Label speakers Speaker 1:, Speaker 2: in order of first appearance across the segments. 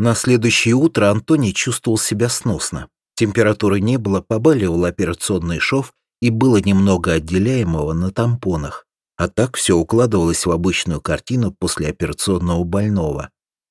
Speaker 1: На следующее утро Антоний чувствовал себя сносно. Температуры не было, побаливал операционный шов и было немного отделяемого на тампонах. А так все укладывалось в обычную картину послеоперационного больного.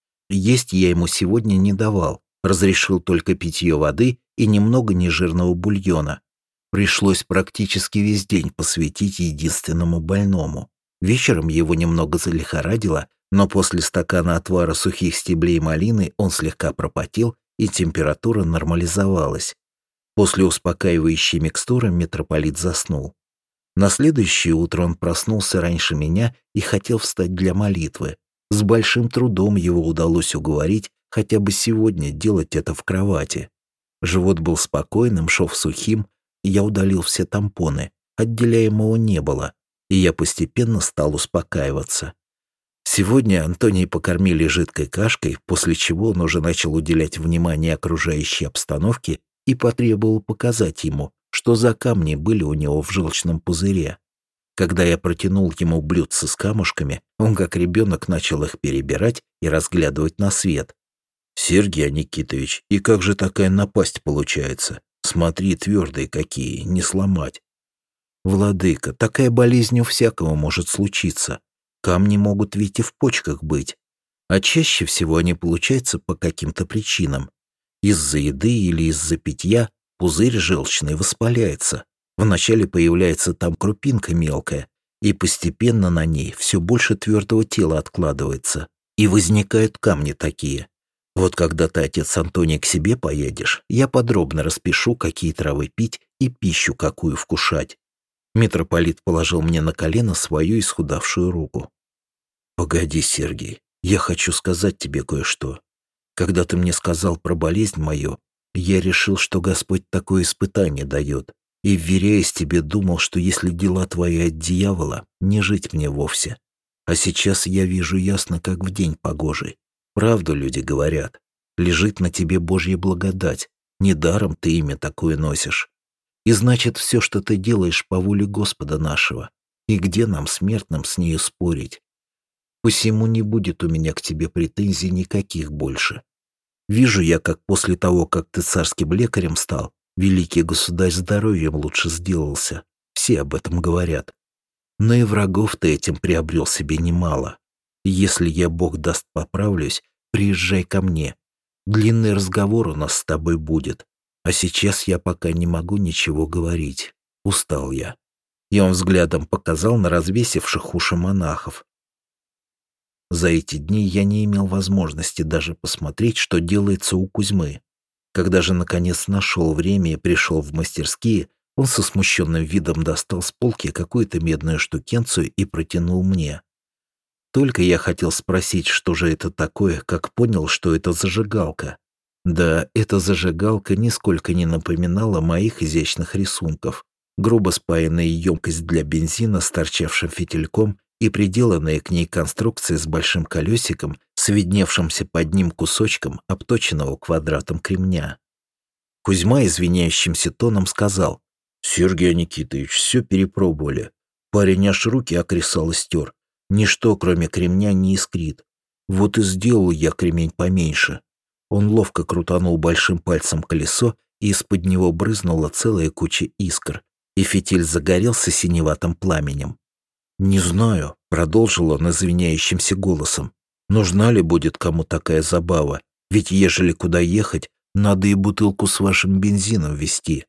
Speaker 1: Есть я ему сегодня не давал, разрешил только питье воды и немного нежирного бульона. Пришлось практически весь день посвятить единственному больному. Вечером его немного залихорадило, но после стакана отвара сухих стеблей малины он слегка пропотел, и температура нормализовалась. После успокаивающей микстуры митрополит заснул. На следующее утро он проснулся раньше меня и хотел встать для молитвы. С большим трудом его удалось уговорить хотя бы сегодня делать это в кровати. Живот был спокойным, шов сухим, и я удалил все тампоны, отделяемого не было, и я постепенно стал успокаиваться. Сегодня Антония покормили жидкой кашкой, после чего он уже начал уделять внимание окружающей обстановке и потребовал показать ему, что за камни были у него в желчном пузыре. Когда я протянул ему блюдце с камушками, он как ребенок начал их перебирать и разглядывать на свет. «Сергей Никитович, и как же такая напасть получается? Смотри, твердые какие, не сломать». «Владыка, такая болезнь у всякого может случиться. Камни могут ведь и в почках быть. А чаще всего они получаются по каким-то причинам. Из-за еды или из-за питья пузырь желчный воспаляется. Вначале появляется там крупинка мелкая, и постепенно на ней все больше твердого тела откладывается. И возникают камни такие. Вот когда ты, отец Антоний, к себе поедешь, я подробно распишу, какие травы пить и пищу какую вкушать». Митрополит положил мне на колено свою исхудавшую руку. «Погоди, Сергей, я хочу сказать тебе кое-что. Когда ты мне сказал про болезнь мою, я решил, что Господь такое испытание дает, и, вверяясь тебе, думал, что если дела твои от дьявола, не жить мне вовсе. А сейчас я вижу ясно, как в день погожий. Правду люди говорят. Лежит на тебе Божья благодать. Недаром ты имя такое носишь. И значит, все, что ты делаешь по воле Господа нашего. И где нам, смертным, с нею спорить? Посему не будет у меня к тебе претензий никаких больше. Вижу я, как после того, как ты царским лекарем стал, великий государь здоровьем лучше сделался. Все об этом говорят. Но и врагов ты этим приобрел себе немало. Если я, Бог даст, поправлюсь, приезжай ко мне. Длинный разговор у нас с тобой будет. А сейчас я пока не могу ничего говорить. Устал я». И он взглядом показал на развесивших уши монахов. За эти дни я не имел возможности даже посмотреть, что делается у Кузьмы. Когда же, наконец, нашел время и пришел в мастерские, он со смущенным видом достал с полки какую-то медную штукенцию и протянул мне. Только я хотел спросить, что же это такое, как понял, что это зажигалка. Да, эта зажигалка нисколько не напоминала моих изящных рисунков. Грубо спаянная емкость для бензина с торчавшим фитильком и приделанная к ней конструкция с большим колесиком, с видневшимся под ним кусочком обточенного квадратом кремня. Кузьма извиняющимся тоном сказал: «Сергей Никитович, все перепробовали. Парень аж руки окресал и стер. Ничто, кроме кремня, не искрит. Вот и сделал я кремень поменьше». Он ловко крутанул большим пальцем колесо, и из-под него брызнула целая куча искр, и фитиль загорелся синеватым пламенем. «Не знаю», — продолжил он извиняющимся голосом, «нужна ли будет кому такая забава, ведь ежели куда ехать, надо и бутылку с вашим бензином везти».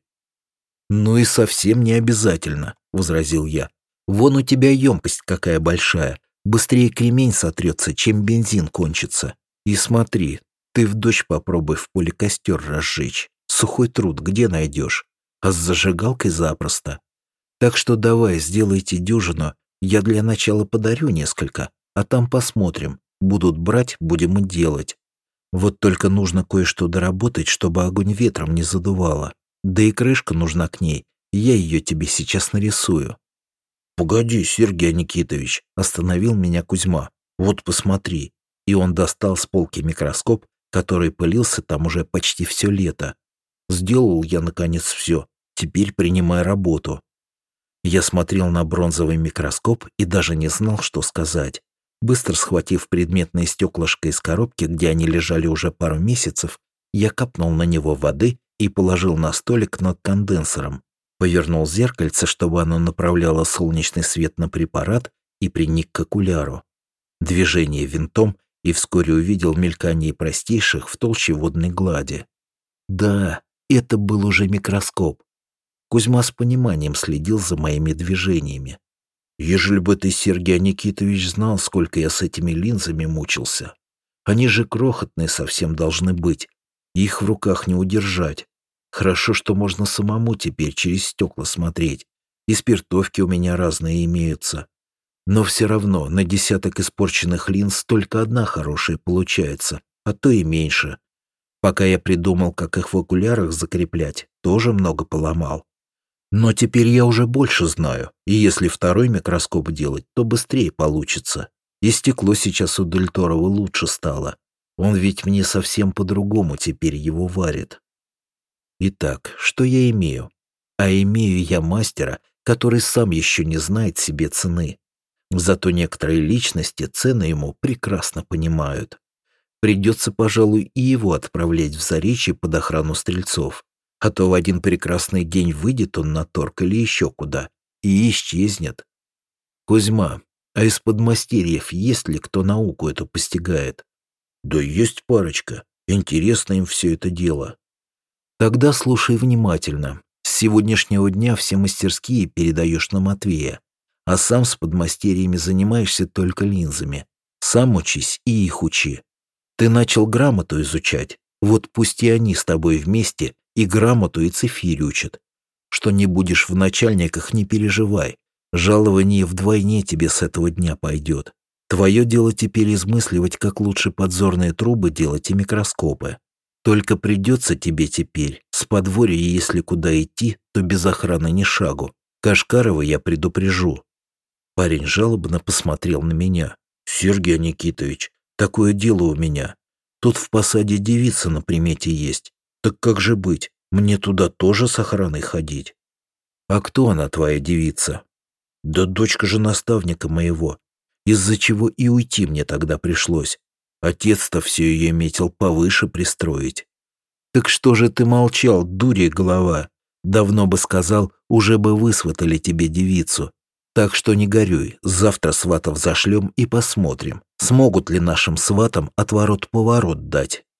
Speaker 1: «Ну и совсем не обязательно», — возразил я. «Вон у тебя емкость какая большая, быстрее кремень сотрется, чем бензин кончится. И смотри, ты в дождь попробуй в поле костер разжечь. Сухой труд где найдешь? А с зажигалкой запросто. Так что давай, сделайте дюжину, я для начала подарю несколько, а там посмотрим. Будут брать, будем и делать. Вот только нужно кое-что доработать, чтобы огонь ветром не задувало. Да и крышка нужна к ней, я ее тебе сейчас нарисую». «Погоди, Сергей Никитович», — остановил меня Кузьма. «Вот посмотри». И он достал с полки микроскоп, который пылился там уже почти все лето. Сделал я, наконец, все. Теперь принимай работу. Я смотрел на бронзовый микроскоп и даже не знал, что сказать. Быстро схватив предметное стеклышко из коробки, где они лежали уже пару месяцев, я капнул на него воды и положил на столик над конденсором, повернул зеркальце, чтобы оно направляло солнечный свет на препарат, и приник к окуляру. Движение винтом, и вскоре увидел мелькание простейших в толще водной глади. Да, это был уже микроскоп. Кузьма с пониманием следил за моими движениями. Ежели бы ты, Сергей Никитович, знал, сколько я с этими линзами мучился. Они же крохотные совсем должны быть. Их в руках не удержать. Хорошо, что можно самому теперь через стекла смотреть. И спиртовки у меня разные имеются. Но все равно на десяток испорченных линз только одна хорошая получается, а то и меньше. Пока я придумал, как их в окулярах закреплять, тоже много поломал. Но теперь я уже больше знаю, и если второй микроскоп делать, то быстрее получится. И стекло сейчас у Дельторова лучше стало. Он ведь мне совсем по-другому теперь его варит. Итак, что я имею? А имею я мастера, который сам еще не знает себе цены. Зато некоторые личности цены ему прекрасно понимают. Придется, пожалуй, и его отправлять в Заречье под охрану стрельцов. А то в один прекрасный день выйдет он на торг или еще куда и исчезнет. Кузьма, а из подмастерьев есть ли кто науку эту постигает? Да есть парочка. Интересно им все это дело. Тогда слушай внимательно. С сегодняшнего дня все мастерские передаешь на Матвея, а сам с подмастерьями занимаешься только линзами. Сам учись и их учи. Ты начал грамоту изучать, вот пусть и они с тобой вместе и грамоту, и цифирь учат. Что не будешь в начальниках, не переживай. Жалование вдвойне тебе с этого дня пойдет. Твое дело теперь измысливать, как лучше подзорные трубы делать и микроскопы. Только придется тебе теперь с подворья, если куда идти, то без охраны ни шагу. Кашкарова я предупрежу. Парень жалобно посмотрел на меня. Сергей Никитович, такое дело у меня. Тут в посаде девица на примете есть. Так как же быть? Мне туда тоже с охраной ходить? А кто она, твоя девица? Да дочка же наставника моего. Из-за чего и уйти мне тогда пришлось. Отец-то все ее метил повыше пристроить. Так что же ты молчал, дурья голова? Давно бы сказал, уже бы высватали тебе девицу. Так что не горюй, завтра сватов зашлем и посмотрим, смогут ли нашим сватам отворот-поворот дать.